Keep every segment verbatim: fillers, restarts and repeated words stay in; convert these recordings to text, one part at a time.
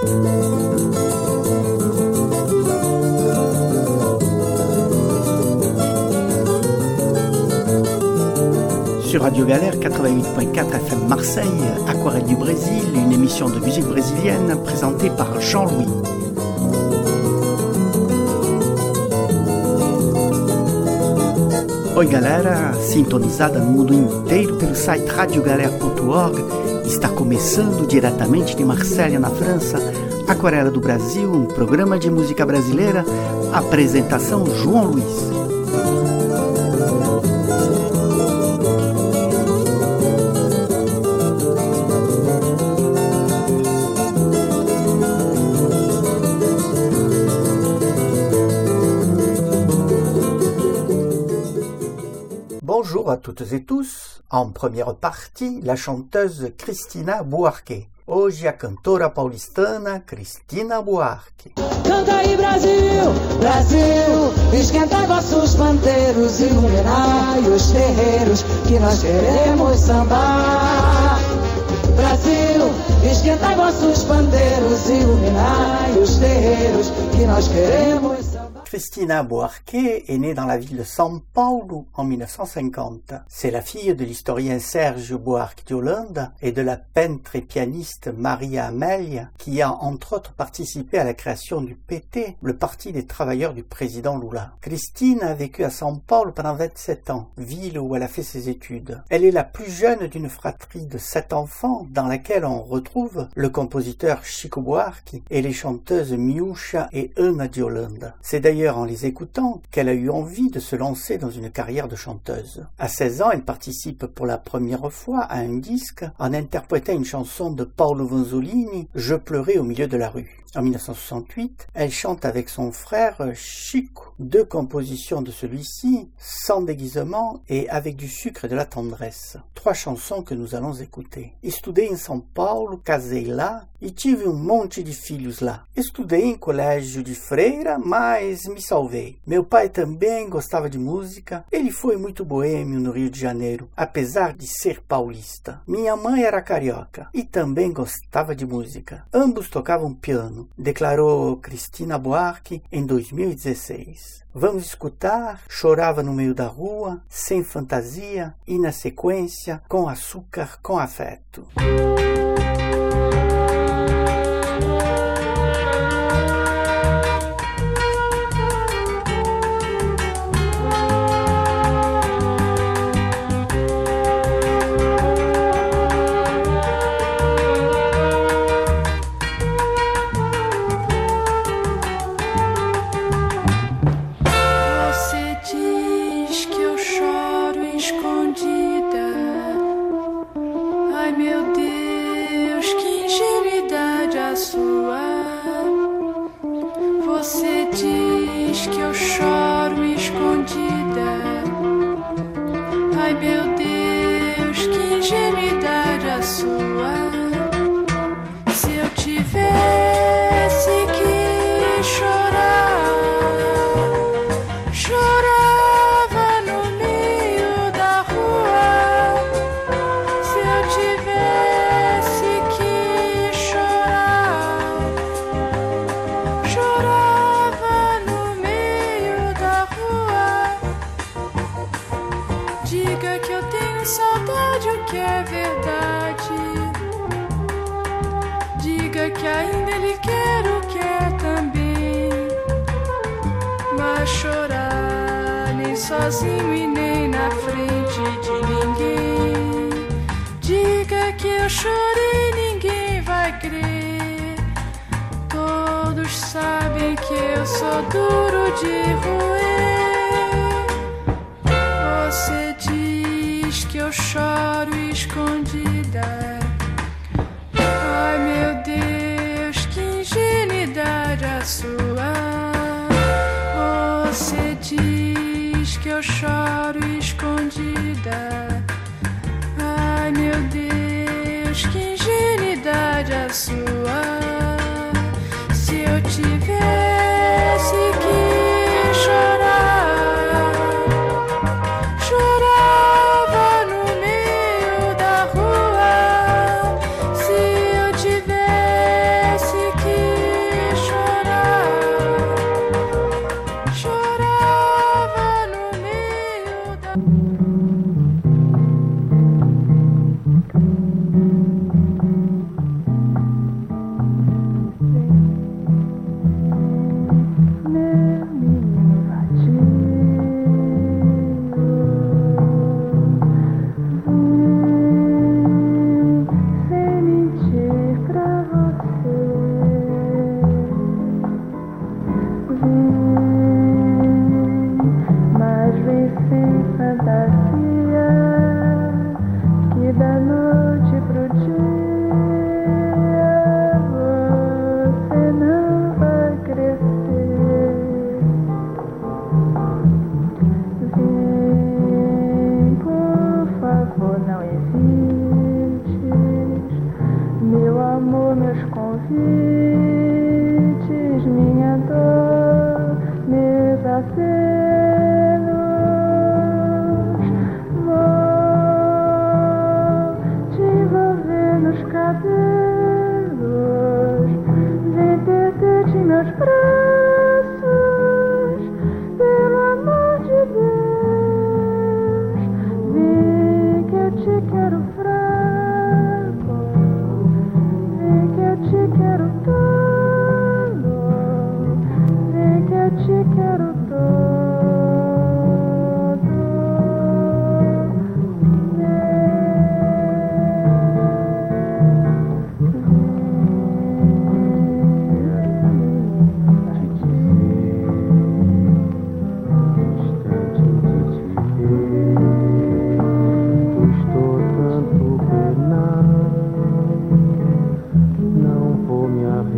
Sur Radio Galère quatre-vingt-huit point quatre F M Marseille, Aquarelle du Brésil, une émission de musique brésilienne présentée par Jean-Louis. Oi galera, sintonizada no mundo inteiro pelo site radio galera ponto org, está começando diretamente de Marselha, na França, Aquarela do Brasil, um programa de música brasileira, apresentação João Luiz. Bonjour à toutes et tous. En première partie, la chanteuse Cristina Buarque. Hoje a cantora paulistana Cristina Buarque. Canta aí Brasil, Brasil, esquenta vossos panteiros, iluminai os terreiros que nós queremos sambar. Brasil, esquenta vossos panteiros, iluminai os terreiros que nós queremos sambar. Cristina Buarque est née dans la ville de São Paulo en mille neuf cent cinquante. C'est la fille de l'historien Serge Buarque de Holanda et de la peintre et pianiste Maria Amélia, qui a entre autres participé à la création du P T, le Parti des travailleurs du président Lula. Christine a vécu à São Paulo pendant vingt-sept ans, ville où elle a fait ses études. Elle est la plus jeune d'une fratrie de sept enfants, dans laquelle on retrouve le compositeur Chico Buarque et les chanteuses Miúcha et Ana de Holanda. C'est d'ailleurs en les écoutant qu'elle a eu envie de se lancer dans une carrière de chanteuse. À seize ans, elle participe pour la première fois à un disque en interprétant une chanson de Paolo Vanzolini, « Je pleurais au milieu de la rue ». En mille neuf cent soixante-huit, elle chante avec son frère Chico, deux compositions de celui-ci, sans déguisement et avec du sucre et de la tendresse. Trois chansons que nous allons écouter. Estudei em São Paulo, casei lá e tive um monte de filhos lá. Estudei em colégio de freira, mas me salvei. Meu pai também gostava de música, ele foi muito boêmio no Rio de Janeiro, apesar de ser paulista. Minha mãe era carioca e também gostava de música. Ambos tocavam piano, declarou Cristina Buarque em dois mil e dezesseis. Vamos escutar Chorava no Meio da Rua, Sem Fantasia e, na sequência, Com Açúcar, Com Afeto. Sozinho e nem na frente de ninguém. Diga que eu chorei, ninguém vai crer. Todos sabem que eu sou duro de roer. Você diz que eu choro escondida. Ai meu Deus, que ingenuidade a sua. Você diz que eu choro escondida. Ai meu Deus, que ingenuidade a sua. Se eu tivesse que chorar, chorava no meio da rua. Se eu tivesse que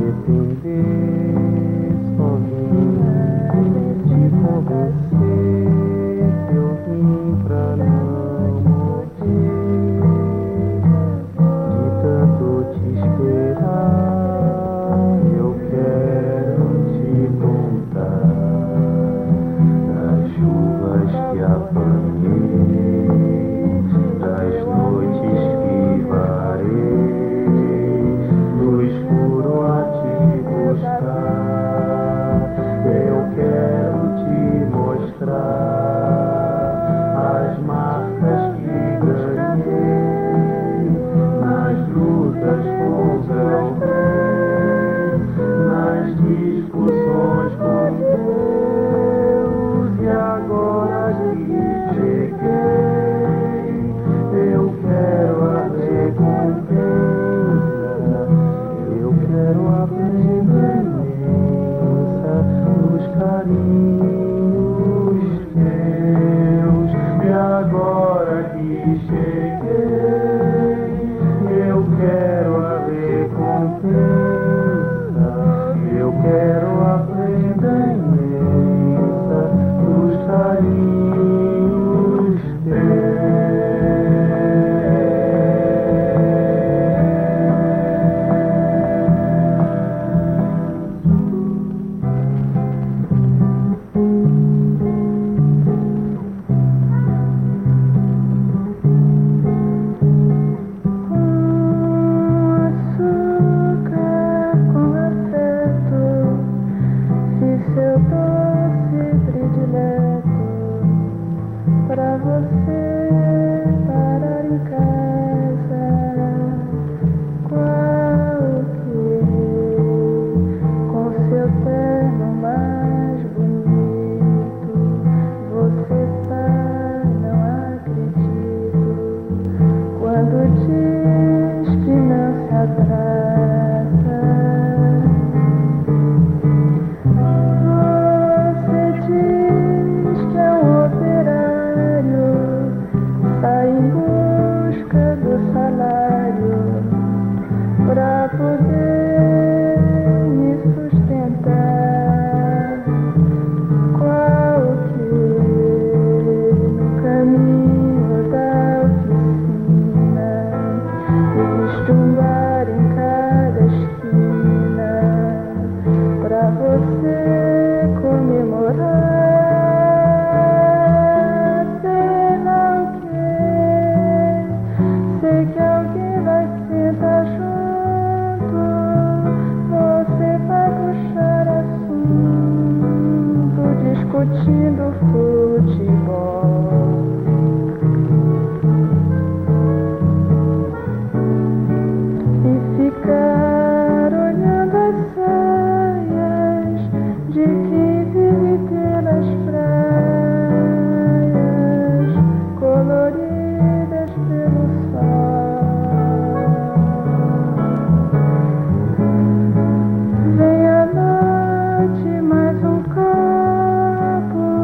Mais um copo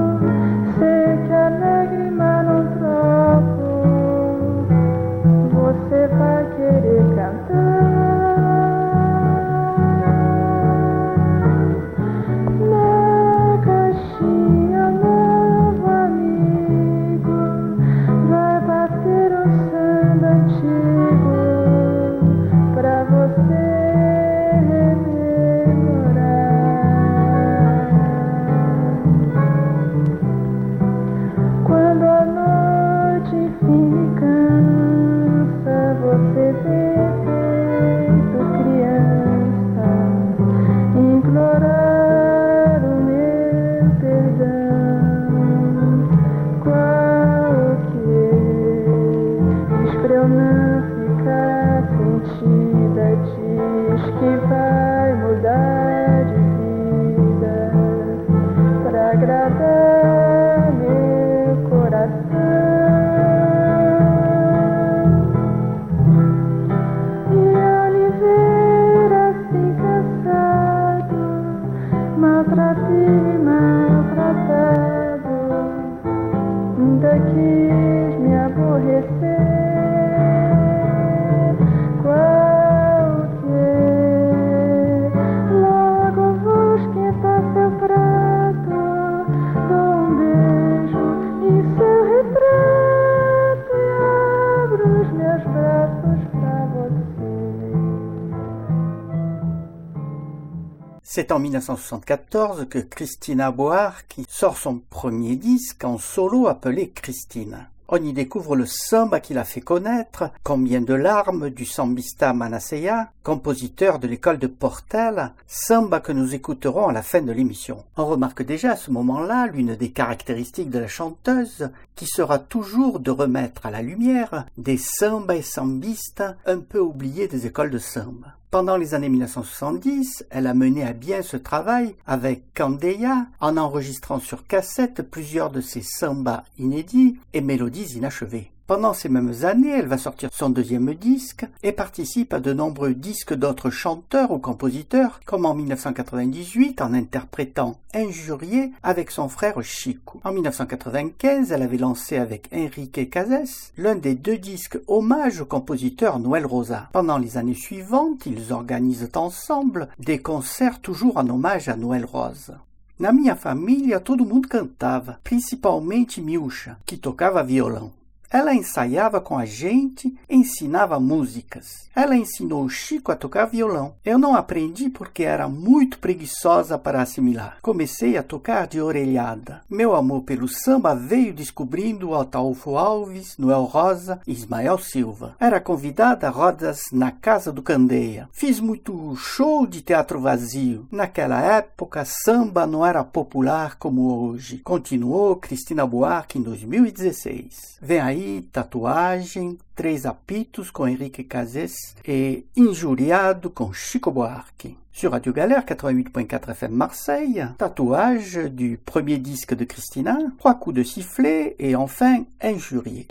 C'est en mille neuf cent soixante-quatorze que Cristina Buarque sort son premier disque en solo appelé Christine. On y découvre le samba qui l'a fait connaître, Combien de larmes du sambista Manassea, compositeur de l'école de Portela, samba que nous écouterons à la fin de l'émission. On remarque déjà à ce moment-là l'une des caractéristiques de la chanteuse qui sera toujours de remettre à la lumière des sambas et sambistas un peu oubliés des écoles de samba. Pendant les années mille neuf cent soixante-dix, elle a mené à bien ce travail avec Candeia en enregistrant sur cassette plusieurs de ses sambas inédits et mélodies inachevées. Pendant ces mêmes années, elle va sortir son deuxième disque et participe à de nombreux disques d'autres chanteurs ou compositeurs, comme en mille neuf cent quatre-vingt-dix-huit en interprétant Injurié avec son frère Chico. En mille neuf cent quatre-vingt-quinze, elle avait lancé avec Enrique Cases l'un des deux disques hommage au compositeur Noel Rosa. Pendant les années suivantes, ils organisent ensemble des concerts toujours en hommage à Noel Rosa. Na minha família todo mundo cantava, principalmente Milcha, que tocava violão. Ela ensaiava com a gente, ensinava músicas. Ela ensinou o Chico a tocar violão. Eu não aprendi porque era muito preguiçosa para assimilar. Comecei a tocar de orelhada. Meu amor pelo samba veio descobrindo Ataúfo Alves, Noel Rosa e Ismael Silva. Era convidada a rodas na casa do Candeia. Fiz muito show de teatro vazio. Naquela época, samba não era popular como hoje. Continuou Cristina Buarque em dois mil e dezesseis. Vem aí Tatuagem, Três Apitos com Enrique Cases et Injuriado com Chico Buarque. Sur Radio Galère quatre-vingt-huit point quatre F M Marseille, Tatouage du premier disque de Christina, Trois coups de sifflet et enfin Injurié.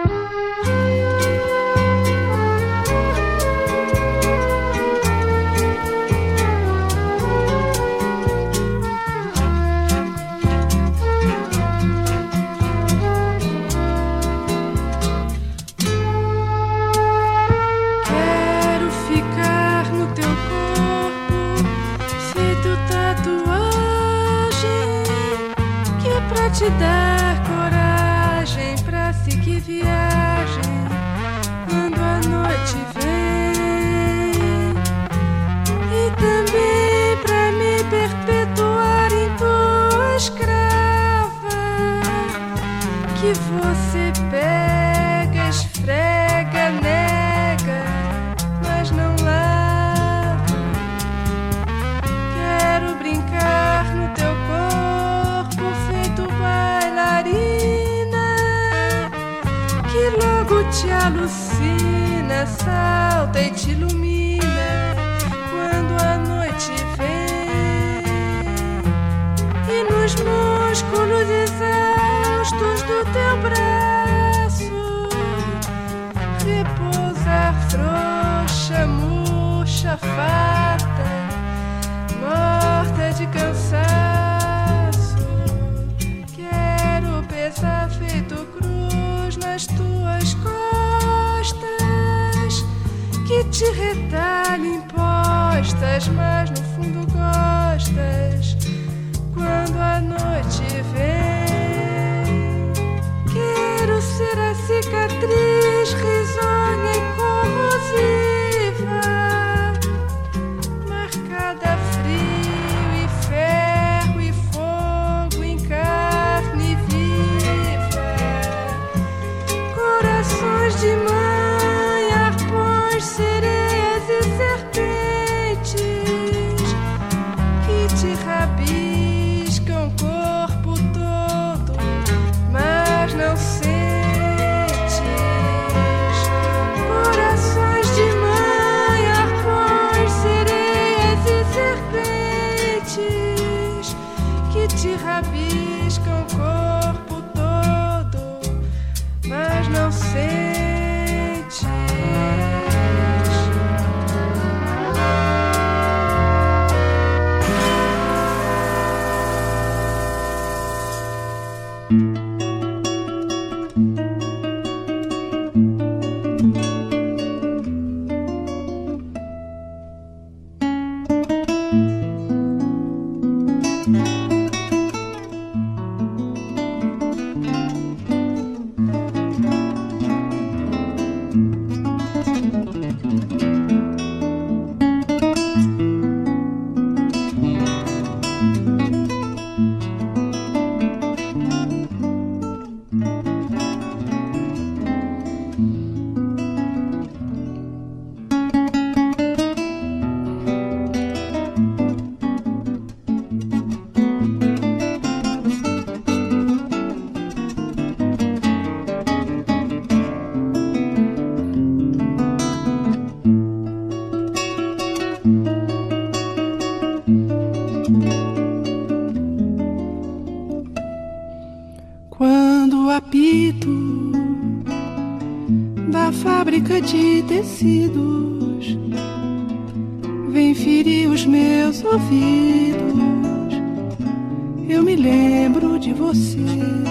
Te dar coragem pra seguir viagem quando a noite vem, e também pra me perpetuar em tua escrava, que você pega, esfrega, nega, mas não lava. Quero brincar no teu corpo feito bailarina, que logo te alucina, salta e te ilumina quando a noite vem, e nos músculos exaustos do teu braço repousa frouxa, murcha, farta, morta de cansaço. Quero pesar feito cruz nas tuas costas, que te retalhem postas, mas no fundo gostas quando a noite vem. Quero ser a cicatriz risonha e corrosiva, marcada a frio e ferro e fogo em carne viva. Corações de mãe, arpões, sereias e serpentes que te rabiscam o corpo todo, mas não sentes. Corações de mãe, arpões, sereias e serpentes que te rabiscam o corpo todo, mas não sentes. apito da fábrica de tecidos vem ferir os meus ouvidos. Eu me lembro de você,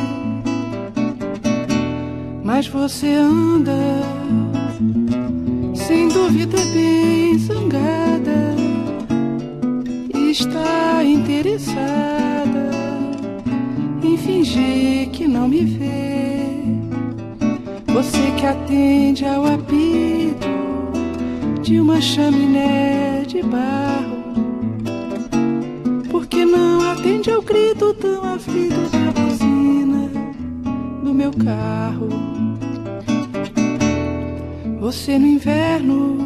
mas você anda sem dúvida bem zangada e está interessada em fingir que não me vê. Você que atende ao apito de uma chaminé de barro, porque não atende ao grito tão aflito da buzina do meu carro. Você no inverno,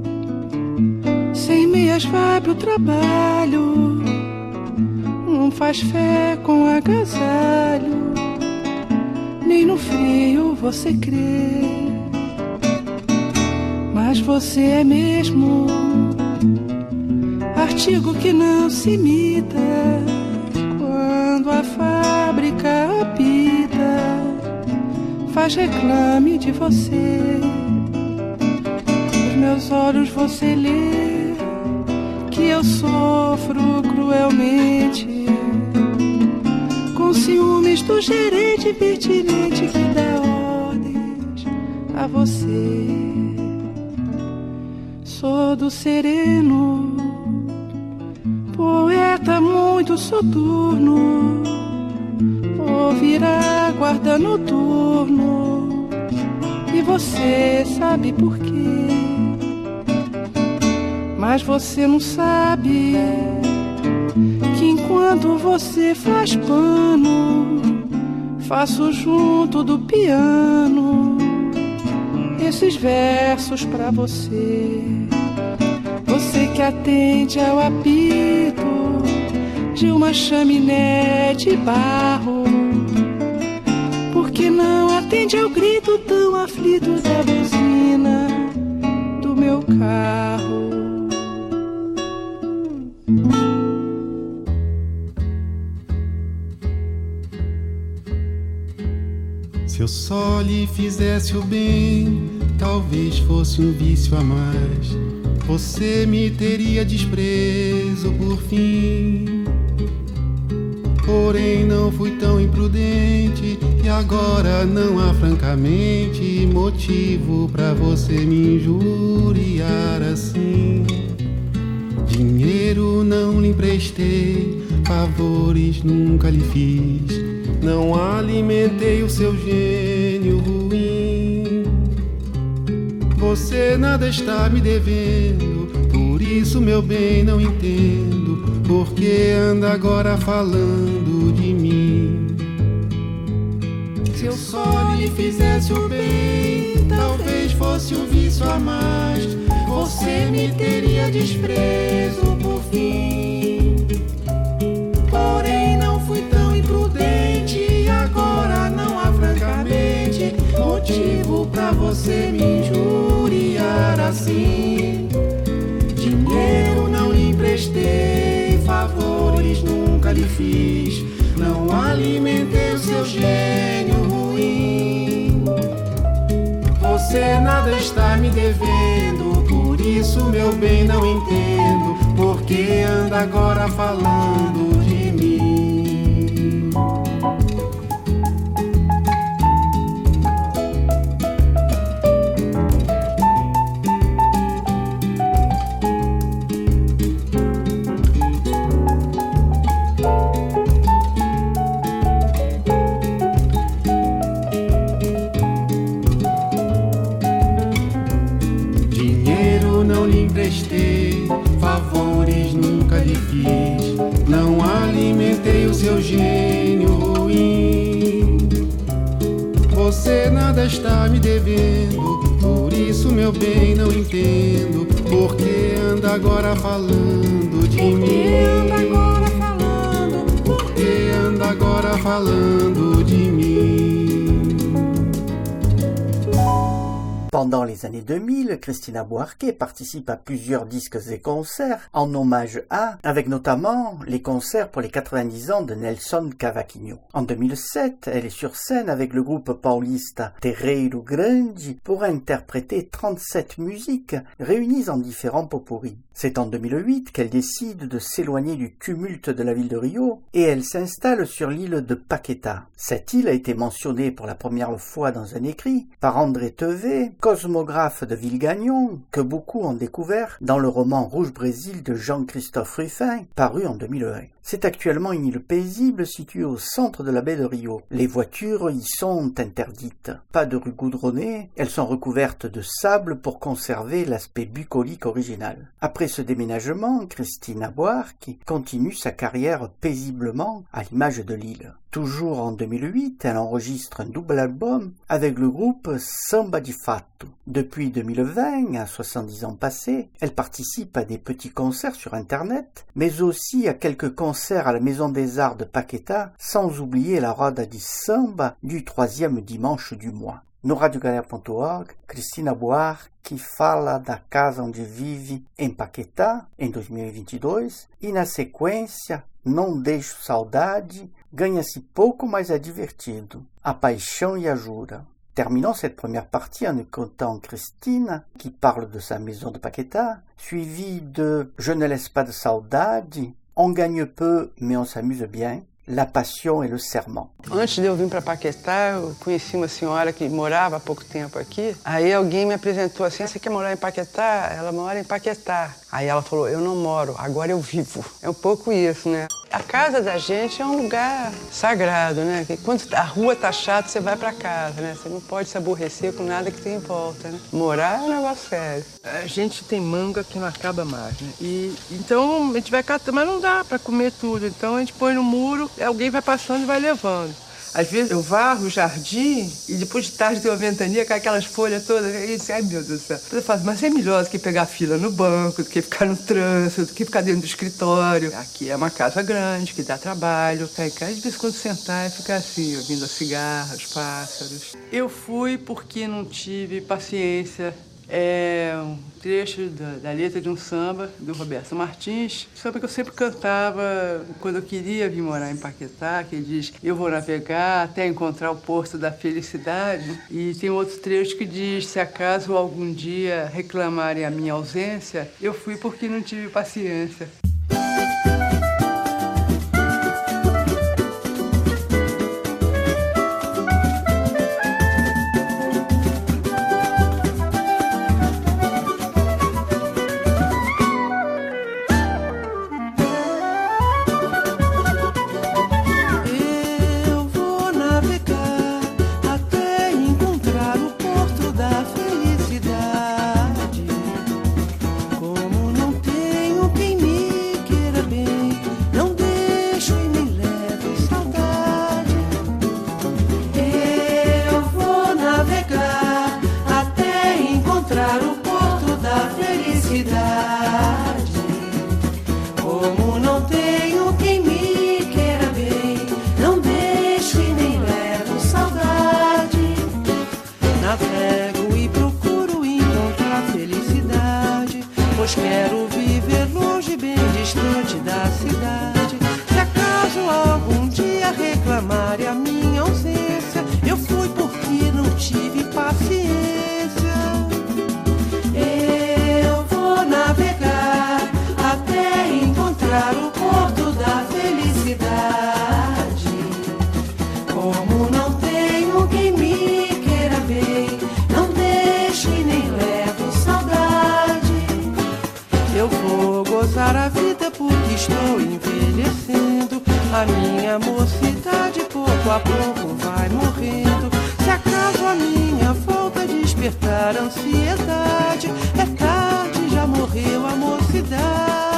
sem meias vai pro trabalho, não faz fé com agasalho, nem no frio você crê. Mas você é mesmo artigo que não se imita quando a fábrica apita, faz reclame de você. Nos meus olhos você lê que eu sofro cruelmente com ciúmes do gerente pertinente que dá ordens a você. Sou do sereno, poeta muito soturno, vou virar guarda noturno, e você sabe por quê. Mas você não sabe que enquanto você faz pano, faço junto do piano esses versos pra você. Você que atende ao apito de uma chaminé de barro, porque não atende ao grito tão aflito da buzina do meu carro. Se eu só lhe fizesse o bem, talvez fosse um vício a mais, você me teria desprezo por fim. Porém não fui tão imprudente e agora não há francamente motivo pra você me injuriar assim. Dinheiro não lhe emprestei, favores nunca lhe fiz, não alimentei o seu gênio ruim. Você nada está me devendo, por isso meu bem não entendo porque anda agora falando de mim. Se eu só lhe fizesse o bem, talvez fosse um vício a mais, você me teria desprezo por fim. Porém não fui tão imprudente e agora não há francamente motivo pra você me injuriar assim. Dinheiro não lhe emprestei, favores nunca lhe fiz, não alimentei o seu gênio ruim. Você nada está me devendo, por isso meu bem não entendo porque anda agora falando de mim. Favores nunca lhe fiz, não alimentei o seu gênio ruim. Você nada está me devendo, por isso meu bem não entendo porque anda agora falando de mim. Anda agora falando, porque anda agora falando de mim. Pendant les années deux mille, Cristina Buarque participe à plusieurs disques et concerts en hommage à, avec notamment les concerts pour les quatre-vingt-dix ans de Nelson Cavaquinho. En deux mille sept, elle est sur scène avec le groupe paulista Terreiro Grande pour interpréter trente-sept musiques réunies en différents pot-pourris. C'est en deux mille huit qu'elle décide de s'éloigner du tumulte de la ville de Rio et elle s'installe sur l'île de Paquetá. Cette île a été mentionnée pour la première fois dans un écrit par André Tevet, cosmographe de Villegagnon, que beaucoup ont découvert dans le roman Rouge Brésil de Jean-Christophe Ruffin, paru en deux mille un. C'est actuellement une île paisible située au centre de la baie de Rio. Les voitures y sont interdites. Pas de rue goudronnée, elles sont recouvertes de sable pour conserver l'aspect bucolique original. Après ce déménagement, Cristina Buarque continue sa carrière paisiblement à l'image de l'île. Toujours en deux mille huit, elle enregistre un double album avec le groupe Samba de Fato. Depuis deux mille vingt, à soixante-dix ans passés, elle participe à des petits concerts sur Internet, mais aussi à quelques concerts à la Maison des Arts de Paquetá, sans oublier la Roda de Samba du troisième dimanche du mois. No radio galera ponto org, Cristina Buarque fala da casa onde vive em Paquetá, em dois mil e vinte e dois, e na sequência, Não Deixo Saudade, ganha-se pouco, mas é divertido, A Paixão e a Jura. Terminons cette première partie en écoutant Christine, qui parle de sa maison de Paquetá, suivie de Je ne laisse pas de saudade, On gagne peu, mais on s'amuse bien, La Passion et le Serment. Antes de eu vir para Paquetá, eu conheci uma senhora que morava há pouco tempo aqui. Aí alguém me apresentou assim, você quer morar em Paquetá? Ela mora em Paquetá. Aí ela falou, eu não moro, agora eu vivo. É um pouco isso, né? A casa da gente é um lugar sagrado, né? Que quando a rua tá chata, você vai para casa, né? Você não pode se aborrecer com nada que tem em volta, né? Morar é um negócio sério. A gente tem manga que não acaba mais, né? E então a gente vai catando, mas não dá para comer tudo. Então a gente põe no muro, alguém vai passando e vai levando. Às vezes eu varro o jardim e depois de tarde tem uma ventania com aquelas folhas todas. E disse, ai meu Deus do céu. Eu falo, mas é melhor do que pegar fila no banco, do que ficar no trânsito, do que ficar dentro do escritório. Aqui é uma casa grande, que dá trabalho. Aí, às vezes quando sentar e ficar assim, ouvindo a cigarra, os pássaros. Eu fui porque não tive paciência. É um trecho da, da letra de um samba do Roberto Martins, samba que eu sempre cantava quando eu queria vir morar em Paquetá, que diz, eu vou navegar até encontrar o porto da felicidade. E tem outro trecho que diz, se acaso algum dia reclamarem a minha ausência, eu fui porque não tive paciência. A minha mocidade pouco a pouco vai morrendo. Se acaso a minha volta despertar a ansiedade, é tarde, já morreu a mocidade.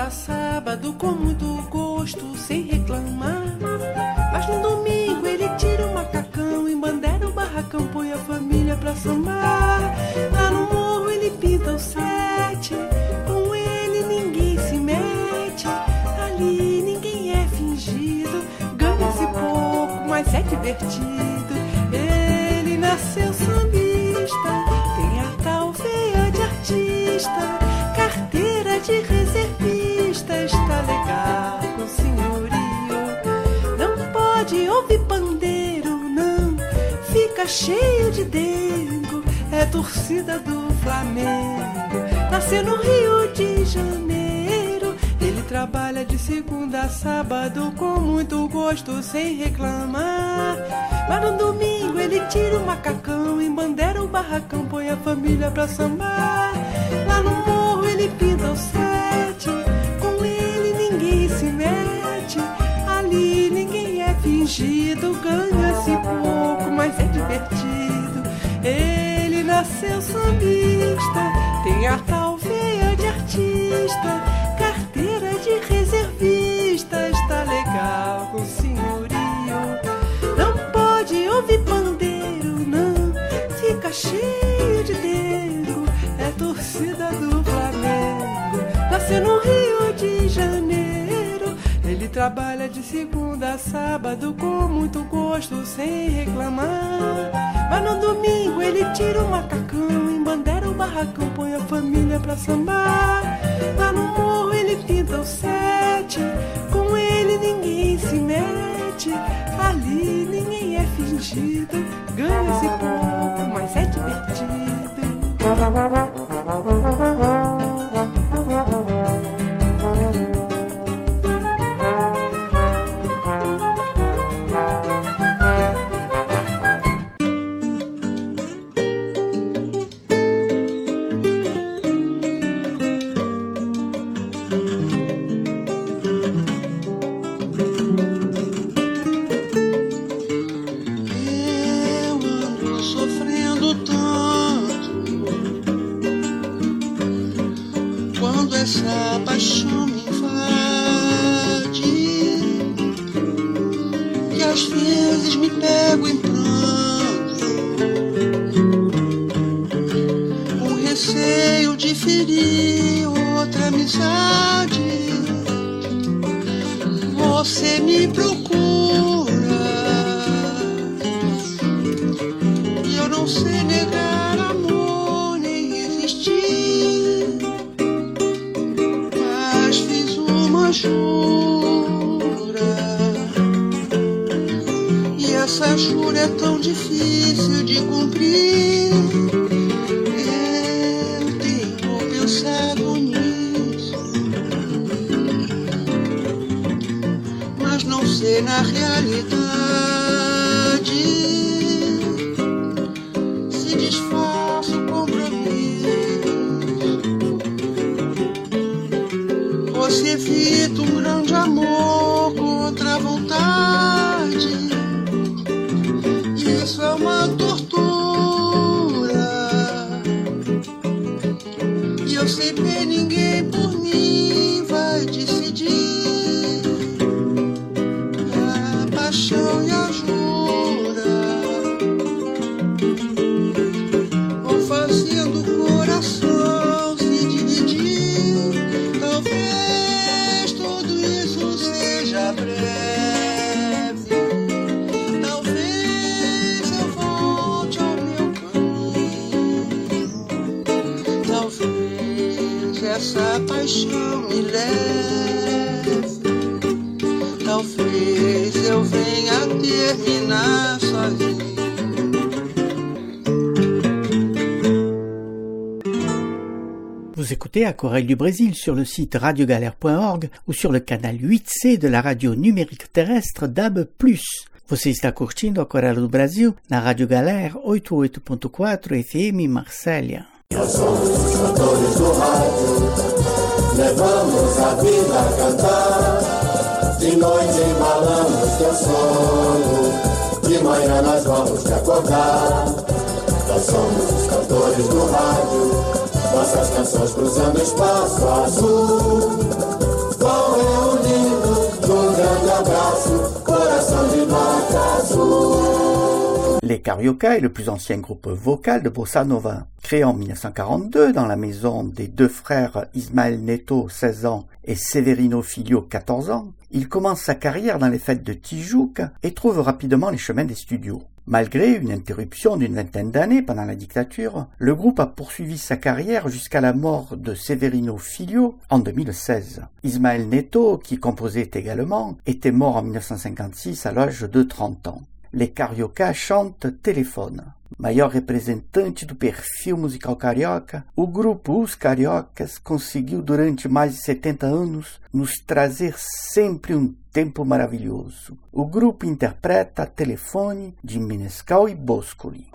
segunda a sábado com muito gosto, sem reclamar. Mas no domingo ele tira o macacão, embandeira o barracão, põe a família pra sambar. Lá no morro ele pinta o sete, com ele ninguém se mete. Ali ninguém é fingido, ganha-se pouco, mas é divertido. Ele nasceu sambista, tem a tal veia de artista, carteira de reservista, está legal com senhorio. Não pode ouvir pandeiro, não, fica cheio de dengo. É torcida do Flamengo, nasceu no Rio de Janeiro. Ele trabalha de segunda a sábado com muito gosto, sem reclamar. Mas no domingo ele tira o macacão, embandeira o barracão, põe a família pra sambar. Lá no morro ele pinta o sete, com ele ninguém se mete. Ali ninguém é fingido, ganha-se pouco, mas é divertido. Ele nasceu sambista, tem a tal veia de artista, carteira de reservista, está legal com senhorio. Não pode ouvir pandeiro, não, fica cheio de dengo. É torcida do Flamengo, nasceu no Rio de Janeiro. Ele trabalha de segunda a sábado com muito gosto, sem reclamar. Mas no domingo ele tira o macacão, embandeira o barracão, põe a família pra sambar. Lá no morro ele pinta o sete, com ele ninguém se mete. Ali ninguém é fingido, ganha-se pouco, mas é divertido. Essa paixão me invade, que às vezes me pego em pranto, com receio de ferir outra amizade. Você me procura e eu não sei negar amor nem resistir. Jura, e essa jura é tão difícil de cumprir. Eu tenho pensado nisso, mas não sei na realidade se disfarço o compromisso. Você evita um grande amor contra a vontade. Isso é uma tortura, e eu sei que ninguém por mim vai decidir. A paixão e a jura vão fazendo o coração se dividir. Talvez tudo isso seja breve, talvez eu volte ao meu caminho, talvez essa paixão me leve, talvez eu venha terminar sozinho. Vous écoutez Aquarelle du Brésil sur le site radio galère point org ou sur le canal huit C de la radio numérique terrestre D A B plus. Você está curtindo Aquarelle do Brasil na Rádio Galera oitenta e oito ponto quatro F M Marsella. Nós somos os cantores do rádio, levamos a vida a cantar. De noite embalamos teu sono, de manhã nós vamos te acordar. Nós somos os cantores do rádio, nossas canções cruzando espaço azul. com eu lindo, um grande abraço, coração de nota azul. Les Carioca est le plus ancien groupe vocal de bossa nova. Créé en mille neuf cent quarante-deux dans la maison des deux frères Ismael Neto, seize ans, et Severino Filho, quatorze ans, il commence sa carrière dans les fêtes de Tijuca et trouve rapidement les chemins des studios. Malgré une interruption d'une vingtaine d'années pendant la dictature, le groupe a poursuivi sa carrière jusqu'à la mort de Severino Filho en deux mille seize. Ismael Neto, qui composait également, était mort en mille neuf cent cinquante-six à l'âge de trente ans. Les Carioca chantent Telefone. Maior representante do perfil musical carioca, o grupo Os Cariocas conseguiu durante mais de setenta anos nos trazer sempre um tempo maravilhoso. O grupo interpreta Telefone de Menescal e Boscoli.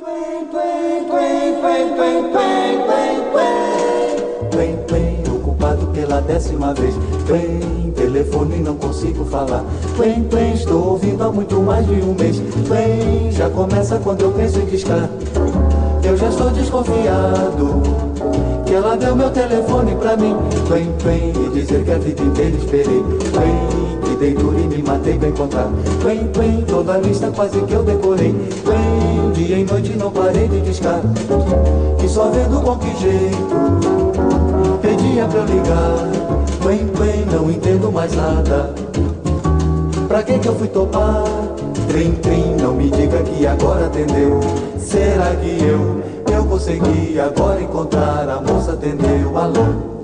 Vem, vem, ocupado pela décima vez. Vem, telefone, não consigo falar. Vem, vem, estou ouvindo há muito mais de um mês. Vem, já começa quando eu penso em discar. Eu já estou desconfiado que ela deu meu telefone pra mim. Vem, vem, e dizer que a vida inteira esperei. Vem, que dei duro e me matei pra encontrar. Vem, vem, toda a lista quase que eu decorei. Vem, dia e noite não parei de discar. E só vendo com que jeito pedia pra eu ligar. Vem, vem, não entendo mais nada. Pra que que eu fui topar? Trim, trim, não me diga que agora atendeu. Será que eu, eu consegui agora encontrar? A moça atendeu, alô.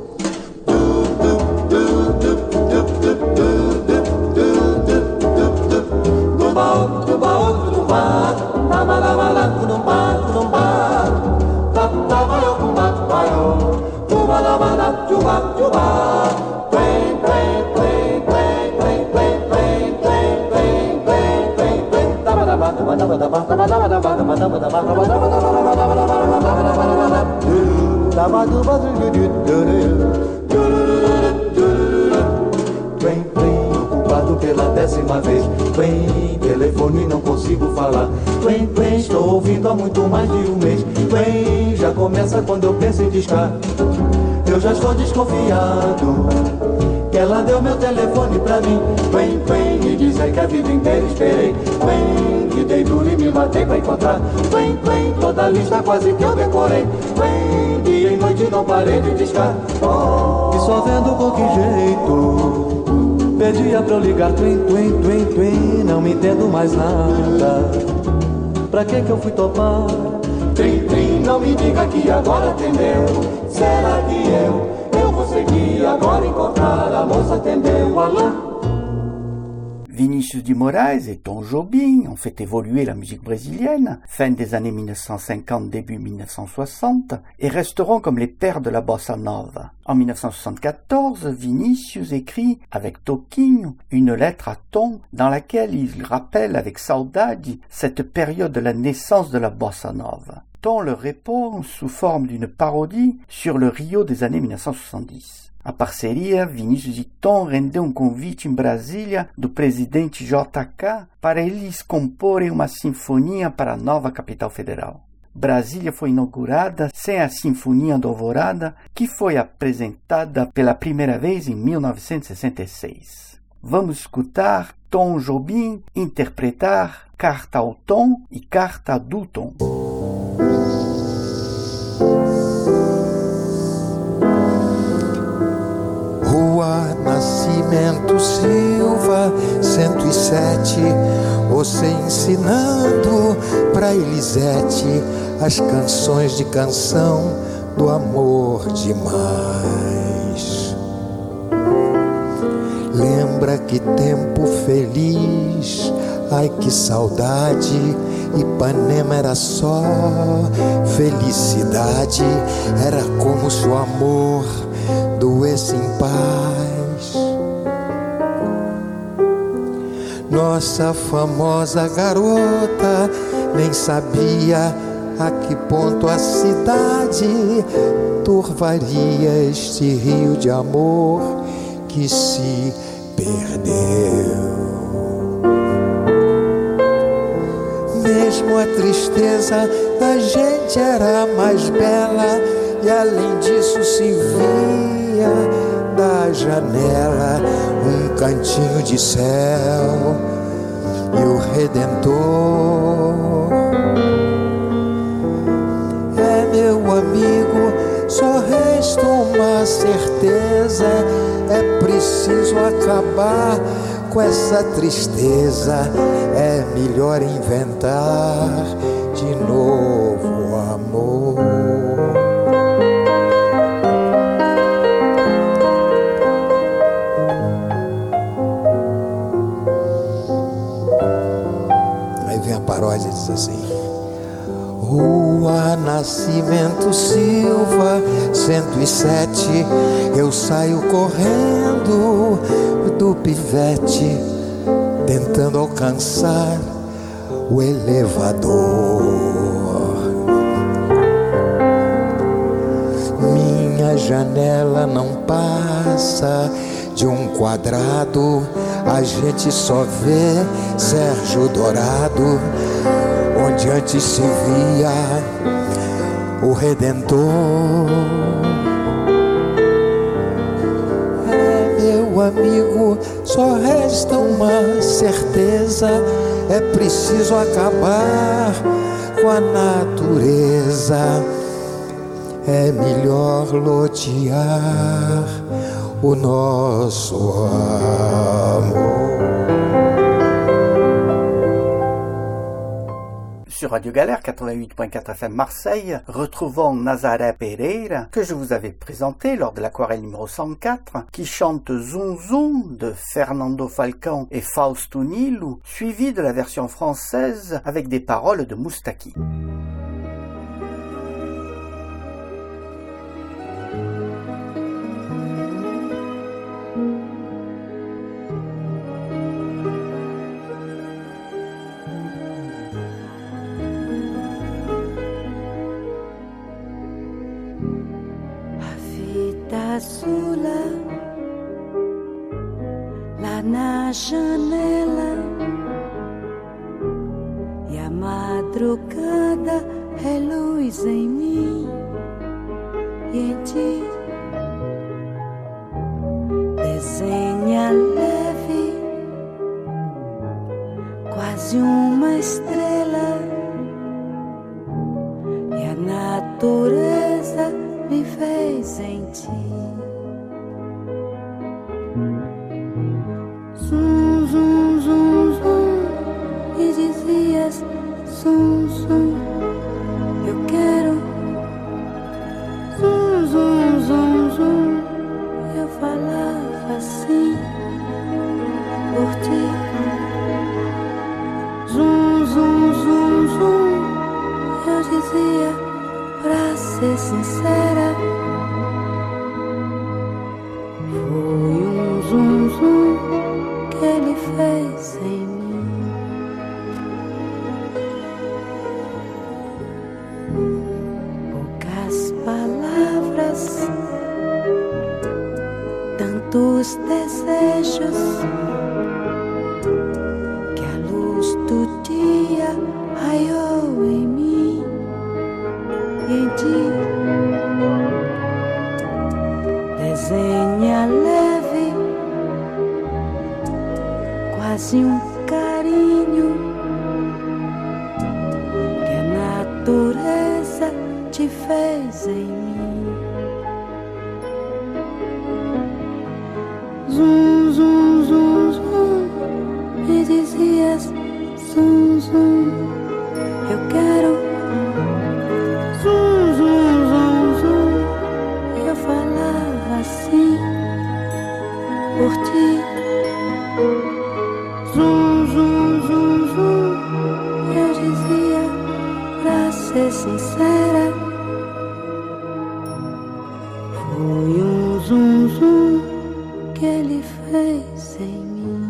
Vem, vem, ocupado pela décima vez. Vem, telefone, não consigo falar. Vem, vem, estou ouvindo há muito mais de um mês. Vem, já começa quando eu penso em discar. Eu já estou desconfiado que ela deu meu telefone pra mim. Vem, vem, me dizer que a vida inteira esperei. Vem, que dei duro e me matei pra encontrar. Vem, vem, toda a lista quase que eu decorei. Vem, dia e noite não parei de discar. Oh, e só vendo com que jeito pedia pra eu ligar. Twin, twin, twin, twin, não me entendo mais nada. Pra que que eu fui topar? Trim, trim, não me diga que agora atendeu. Será que eu, eu consegui agora encontrar? A moça atendeu, alô? Vinicius de Moraes et Tom Jobim ont fait évoluer la musique brésilienne, fin des années mille neuf cent cinquante, début mille neuf cent soixante, et resteront comme les pères de la bossa nova. En mille neuf cent soixante-quatorze, Vinicius écrit, avec Toquinho, une lettre à Tom dans laquelle il rappelle avec saudade cette période de la naissance de la bossa nova. Tom leur répond sous forme d'une parodie sur le Rio des années mille neuf cent soixante-dix. A parceria, Vinicius e Tom rendeu um convite em Brasília do presidente J K para eles comporem uma sinfonia para a nova capital federal. Brasília foi inaugurada sem a Sinfonia do Alvorada, que foi apresentada pela primeira vez em mil novecentos e sessenta e seis. Vamos escutar Tom Jobim interpretar Carta ao Tom e Carta do Tom. Rua Nascimento Silva, cento e sete, você ensinando pra Elisete as canções de canção do amor demais. Lembra que tempo feliz, ai que saudade, Ipanema era só felicidade, era como se o amor doesse em paz. Nossa famosa garota nem sabia a que ponto a cidade turvaria este rio de amor que se perdeu. Mesmo a tristeza da gente era mais bela, e além disso se via da janela um cantinho de céu e o Redentor é meu amigo. Só resta uma certeza, é preciso acabar com essa tristeza, é melhor inventar de novo amor. Aí vem a paródia e diz assim: Rua Nascimento Silva, cento e sete, eu saio correndo do pivete, tentando alcançar o elevador. Minha janela não passa de um quadrado, a gente só vê Sérgio Dourado, onde antes se via o Redentor. É, meu amigo, só resta uma certeza, é preciso acabar com a natureza, é melhor lotear o nosso amor. Sur Radio Galère quatre-vingt-huit point quatre F M Marseille, retrouvons Nazaré Pereira, que je vous avais présenté lors de l'aquarelle numéro cent quatre, qui chante Zoom Zoom de Fernando Falcão et Fausto Nilo, suivi de la version française avec des paroles de Moustaki. Azula, lá na janela, e a madrugada é luz em mim e em ti. Desenha leve, quase uma estrela, e a natureza me fez em ti. Zum, zum, zum, zum, e dizias zum, zum, eu quero. Zum, zum, zum, zum, eu falava assim por ti. Zum, zum, zum, zum, eu dizia, pra ser sincera, foi um zum zum que ele fez em mim. Poucas palavras, tantos desejos, que a luz do dia raiou em mim e em ti. Desenha leve, quase um carinho, que a natureza te fez em mim. Zum, zum, zum, zum, me dizias zum, zum, eu quero. Zum, zum, zum, zum, eu falava assim por ti. Zum, zum, zum, zum, eu dizia, pra ser sincera, foi um zum, zum que ele fez em mim.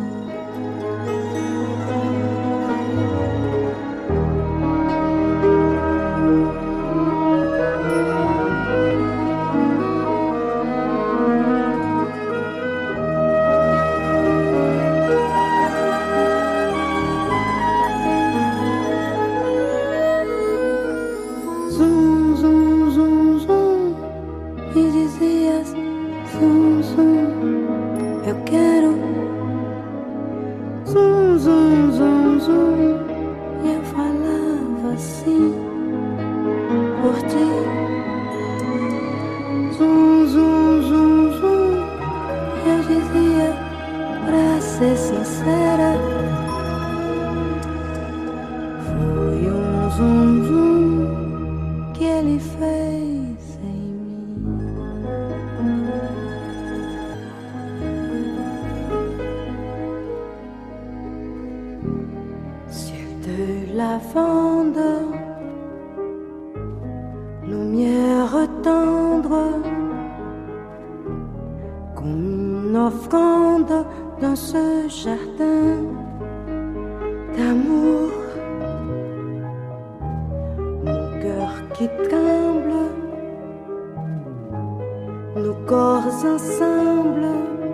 Zum, pour ti. Zum, zum, zum, zum. Eu dizia, pra ser sincera, foi um zum, zum que ele fez em mim. Ciel de lavande, lumière tendre, comme une offrande dans ce jardin d'amour. Mon cœur qui tremble, nos corps ensemble,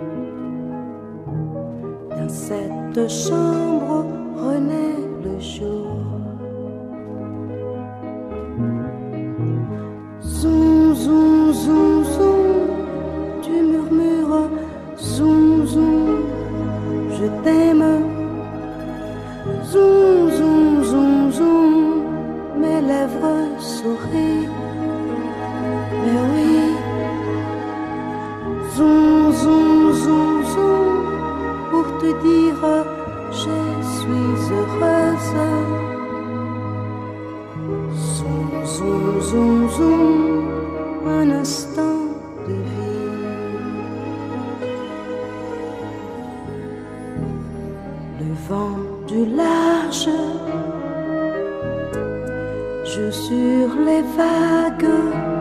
dans cette chambre renaît le jour. Zoom, zoom, zoom, zoom, tu murmures, zoom, zoom, je t'aime. Zoom, zoom, zoom, zoom, mes lèvres sourient, mais oui. Zoom, zoom, zoom, zoom, pour te dire, je suis heureuse. Zoom, zoom, zoom, zoom, un instant de vie. Le vent du large joue sur les vagues,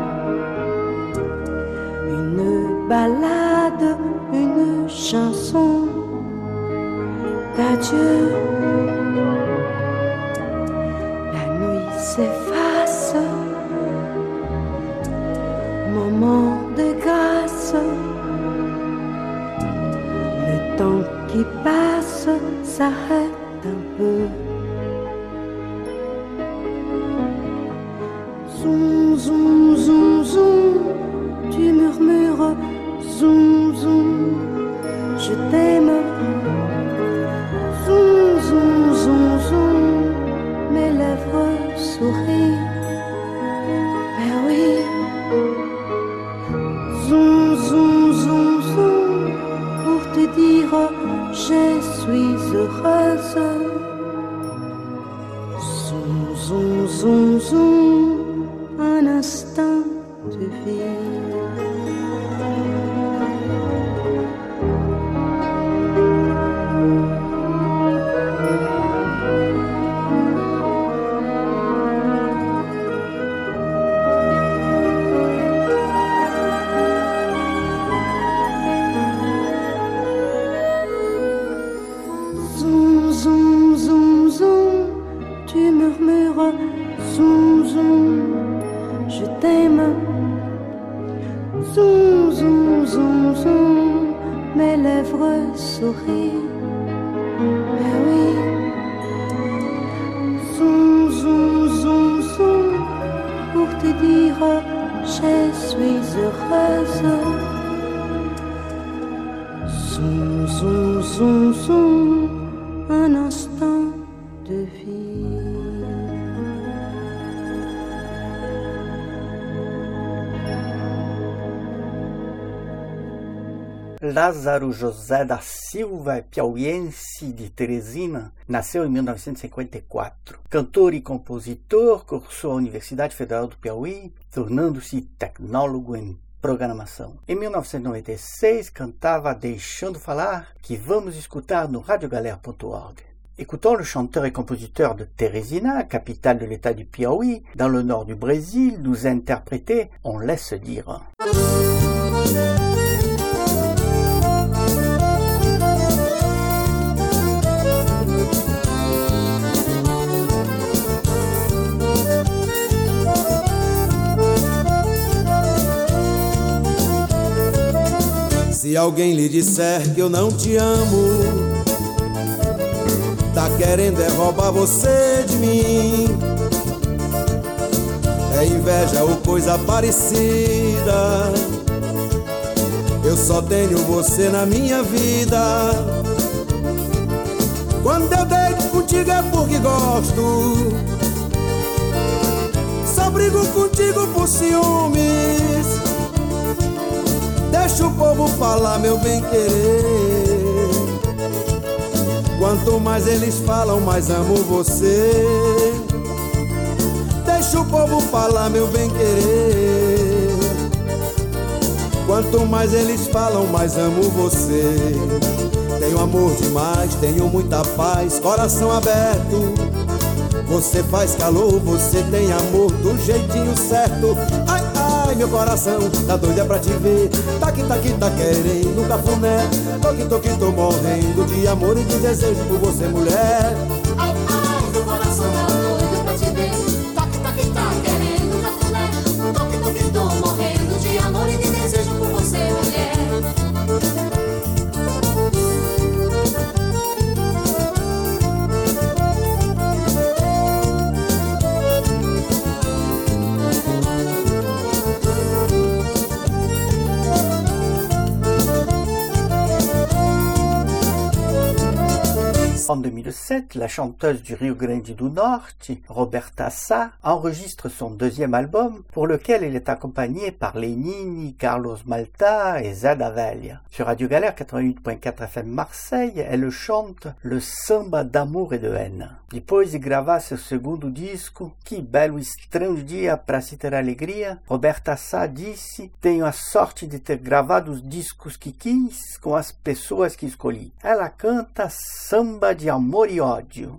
une ballade, une chanson d'adieu. La nuit s'efface, moment de grâce, le temps qui passe s'arrête un peu. Zoom, zoom, zoom, zoom, tu murmures, zoom, zoom, je t'aime. Zoom, zoom, zoom, zoom, mes lèvres sourient, mais oui. Zoom, zoom, zoom, zoom, pour te dire, je suis heureuse. Zoom, zoom, zoom, zoom, un instant de vie. Zoom, zoom, zoom, zoom, tu murmures, zoom, zoom, je t'aime. Zoom, zoom, zoom, zoom, mes lèvres sourient, mais oui. Zoom, zoom, zoom, zoom, pour te dire, je suis heureuse. Zoom, zoom, zoom, zoom, un instant de vie. Lázaro José da Silva, piauiense de Teresina, nasceu em mil novecentos e cinquenta e quatro. Cantor e compositor, cursou a Universidade Federal do Piauí, tornando-se tecnólogo em programação. Em mil novecentos e noventa e seis, cantava Deixando Falar, que vamos escutar no radiogalère ponto org. Écoutons le chanteur et compositeur de Teresina, capitale de l'état du Piauí, dans le nord du Brésil, nous interpréter On laisse dire. Se alguém lhe disser que eu não te amo, tá querendo é roubar você de mim. É inveja ou coisa parecida, eu só tenho você na minha vida. Quando eu deito contigo é porque gosto, só brigo contigo por ciúmes. Deixa o povo falar, meu bem-querer. Quanto mais eles falam, mais amo você. Deixa o povo falar, meu bem-querer. Quanto mais eles falam, mais amo você. Tenho amor demais, tenho muita paz, coração aberto. Você faz calor, você tem amor do jeitinho certo. Ai, ai, meu coração tá doida pra te ver. Taqui, taqui, tá querendo cafuné. Toque, toque, tô morrendo de amor e de desejo por você, mulher. Ai, ai, meu coração tá doido pra te ver. Toque, toque, tá querendo cafuné. Toque, toque, tô morrendo de amor e de desejo por você, mulher. En deux mille sept, la chanteuse du Rio Grande do Norte, Roberta Sá, enregistre son deuxième album pour lequel elle est accompagnée par Lenine, Carlos Malta et Zé da Velha. Sur Radio Galère quatre-vingt-huit point quatre F M Marseille, elle chante le samba d'amour e de haine. Depois de gravar seu segundo disco, Que Belo Estranho Dia pra Se Ter Alegria, Roberta Sá disse: "Tenho a sorte de ter gravado os discos que quis com as pessoas que escolhi." Ela canta samba de amor e ódio.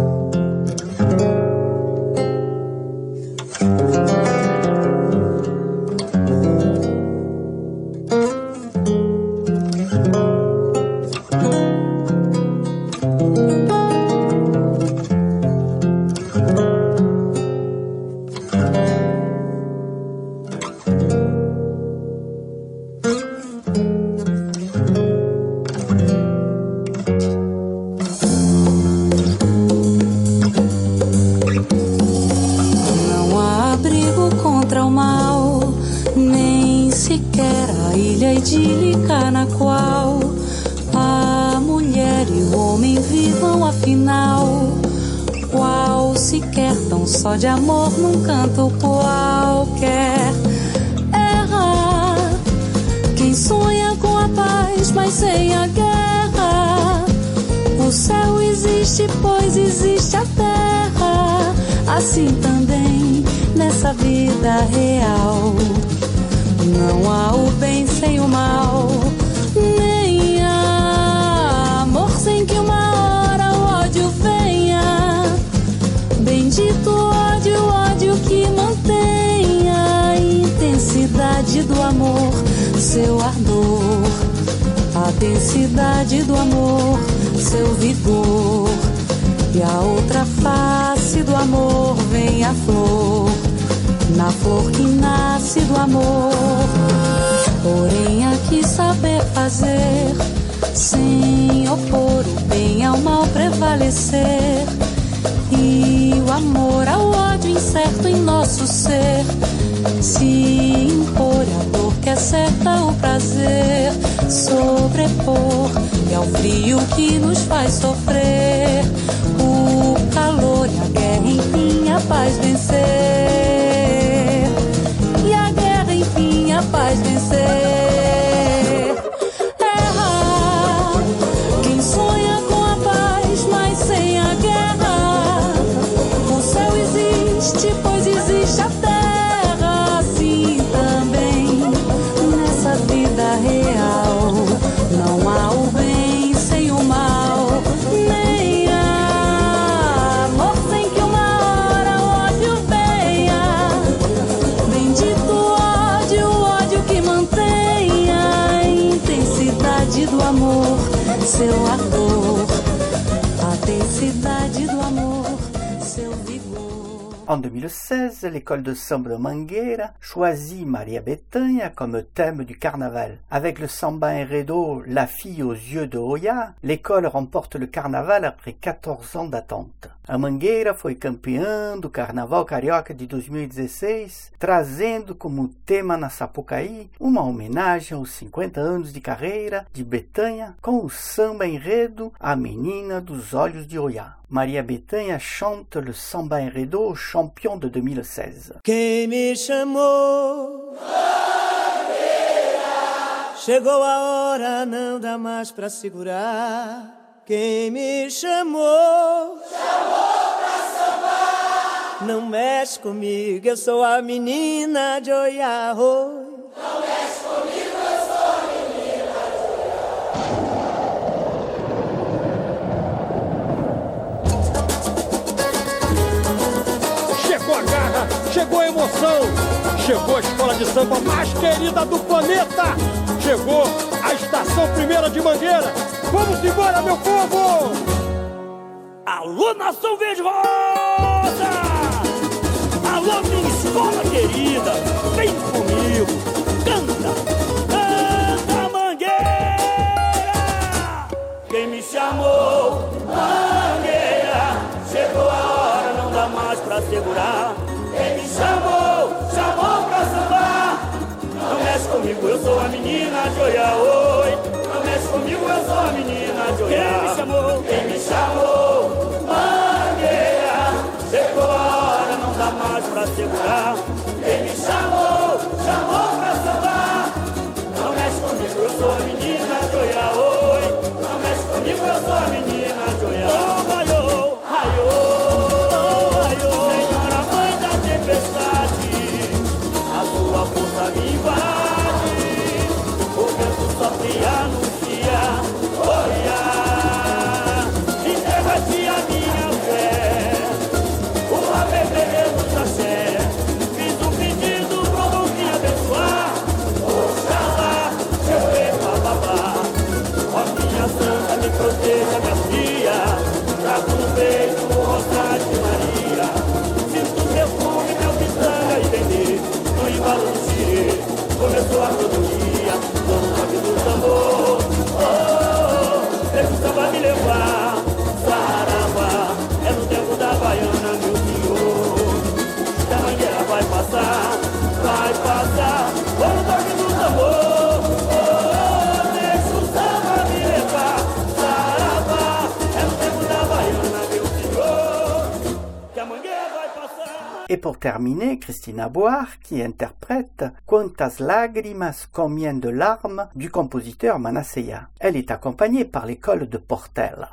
Idílica na qual a mulher e o homem vivam, afinal, qual sequer tão só de amor num canto qualquer. Erra quem sonha com a paz, mas sem a guerra. O céu existe, pois existe a terra. Assim também nessa vida real. Não há o bem sem o mal, nem há amor sem que uma hora o ódio venha. Bendito ódio, ódio que mantenha a intensidade do amor, seu ardor. A densidade do amor, seu vigor. E a outra face do amor vem a flor. Na flor que nasce do amor. Porém há que saber fazer, sem opor o bem ao mal prevalecer. E o amor ao ódio incerto em nosso ser, se impor a dor que é certa, o prazer sobrepor. E ao frio que nos faz sofrer, o calor e a guerra, enfim, a paz vencer. A paz vencer. Erra quem sonha com a paz, mas sem a guerra. O céu existe, pois existe a terra. Assim também nessa vida real. Não há o bem sem o mal, nem há amor sem que uma hora o ódio venha. Bendito do amor, seu ardor, a densidade do amor, seu vigor. En deux mille seize, l'école de samba de Mangueira choisit Maria Bethânia comme thème du carnaval. Avec le samba enredo La fille aux yeux de Oya, l'école remporte le carnaval après quatorze ans d'attente. A Mangueira foi campeã do Carnaval Carioca de dois mil e dezesseis, trazendo como tema na Sapucaí uma homenagem aos cinquenta anos de carreira de Bethânia com o samba enredo A Menina dos Olhos de Oiá. Maria Bethânia chante le Samba Enredo, champion de deux mille seize. Quem me chamou? Chegou a hora, não dá mais pra segurar. Quem me chamou? Chamou pra sambar. Não mexe comigo, eu sou a menina de Oiarro. Não mexe comigo, eu sou a menina de Oiarro. Chegou a garra, chegou a emoção, chegou a escola de samba mais querida do planeta. Chegou a estação primeira de Mangueira. Vamos embora, meu povo! Alô, nação verde rosa! Alô, minha escola querida! Vem comigo! Canta! Canta, Mangueira! Quem me chamou? Mangueira! Chegou a hora, não dá mais pra segurar. Quem me chamou? Chamou pra sambar! Não mexe comigo, eu sou a menina de Oiaoi. Não mexe comigo, eu sou a menina de Oiaoi. Quem me chamou? Quem me chamou? Mangueira. Chegou a hora, não dá mais pra segurar. Quem me chamou? Chamou pra sambar. Não mexe comigo, eu sou a menina de Oiaoi. Não mexe comigo, eu sou a menina de Oiaoi. Oh, raiô, raiô, oh, raiô. Senhora mãe da tempestade, a sua força me invade, o vento só te anuncia, olha, entrega-te a minha fé, o abebê do axé, fiz um pedido pro bom me abençoar, oxalá, eu e bababá, ó minha santa me proteja, minha filha, trago no peito o rosário de Maria, sinto perfume, meu pitanga e vender, no embalo do xirê, começou a rodovia, no nome do tambor, oh, deixa o samba me levar, saravá, é no tempo da baiana, meu senhor, que a mangueira vai passar, vai passar, oh, no toque do tambor, oh, deixa o samba me levar, saravá, é no tempo da baiana, meu senhor, que a mangueira vai passar. Et pour terminer, Cristina Buarque qui interprète Quantas lágrimas, combien de larmes du compositeur Manasseya. Elle est accompagnée par l'école de Portela.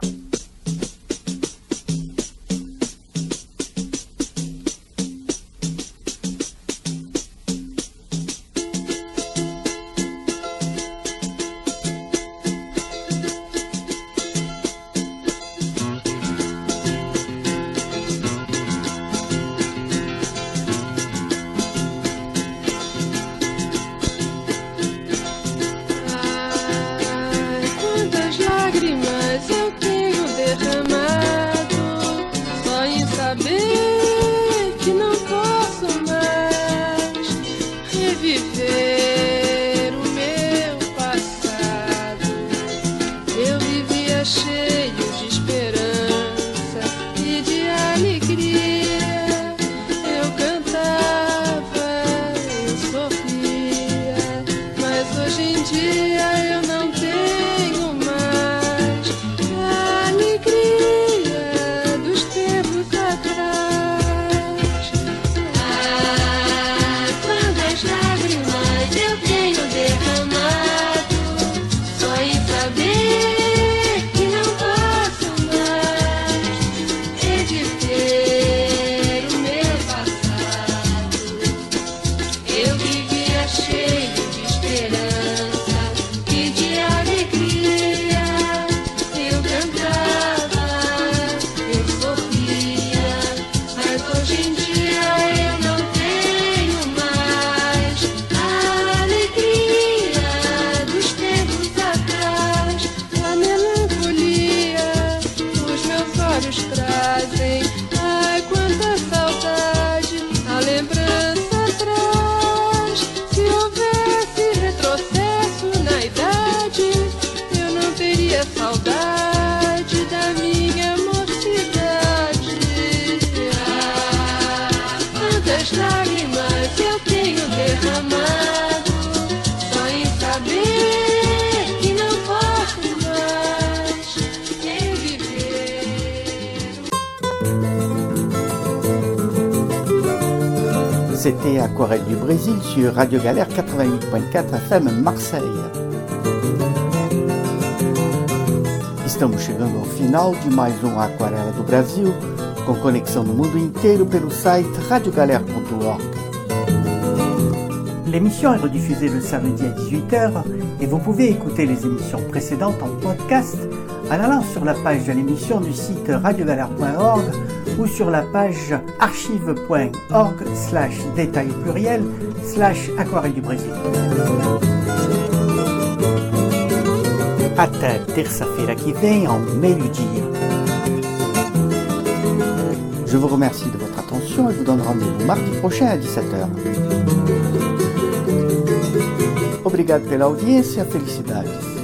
Quantas lágrimas eu tenho derramado, só em saber que não posso mais reviver o meu passado. Eu vivia cheio de esperança e de alegria. Eu cantava, eu sorria, mas hoje em dia eu não tenho mais a alegria dos tempos atrás. Ah, quantas lágrimas eu tenho derramado, só em saber que não posso mais reviver o meu passado. Eu vivia cheio de esperança e de alegria. Eu cantava, eu sorria, mas hoje em dia eu não tenho mais a alegria dos tempos atrás. A melancolia os meus olhos trazem. Ai, quanta saudade a lembrança traz. Se houvesse retrocesso na idade, eu não teria saudade da minha mocidade. Ah, quantas lágrimas eu tenho derramado, só em saber que não posso mais reviver. C'était Aquarelle du Brésil sur Radio Galère quatre-vingt-huit virgule quatre F M Marseille. Estamos chegando ao final de mais um Aquarela do Brasil, com conexão no mundo inteiro pelo site radio galère ponto org. L'émission est rediffusée le samedi à dix-huit heures et vous pouvez écouter les émissions précédentes en podcast en allant sur la page de l'émission du site radio galère point org ou sur la page archive point org slash détail pluriel slash aquarelle du Brésil. Até terça-feira que vem ao meio-dia. Je vous remercie de votre attention et vous donne rendez-vous mardi prochain à dix-sept heures. Obrigado pela audiência, felicidades.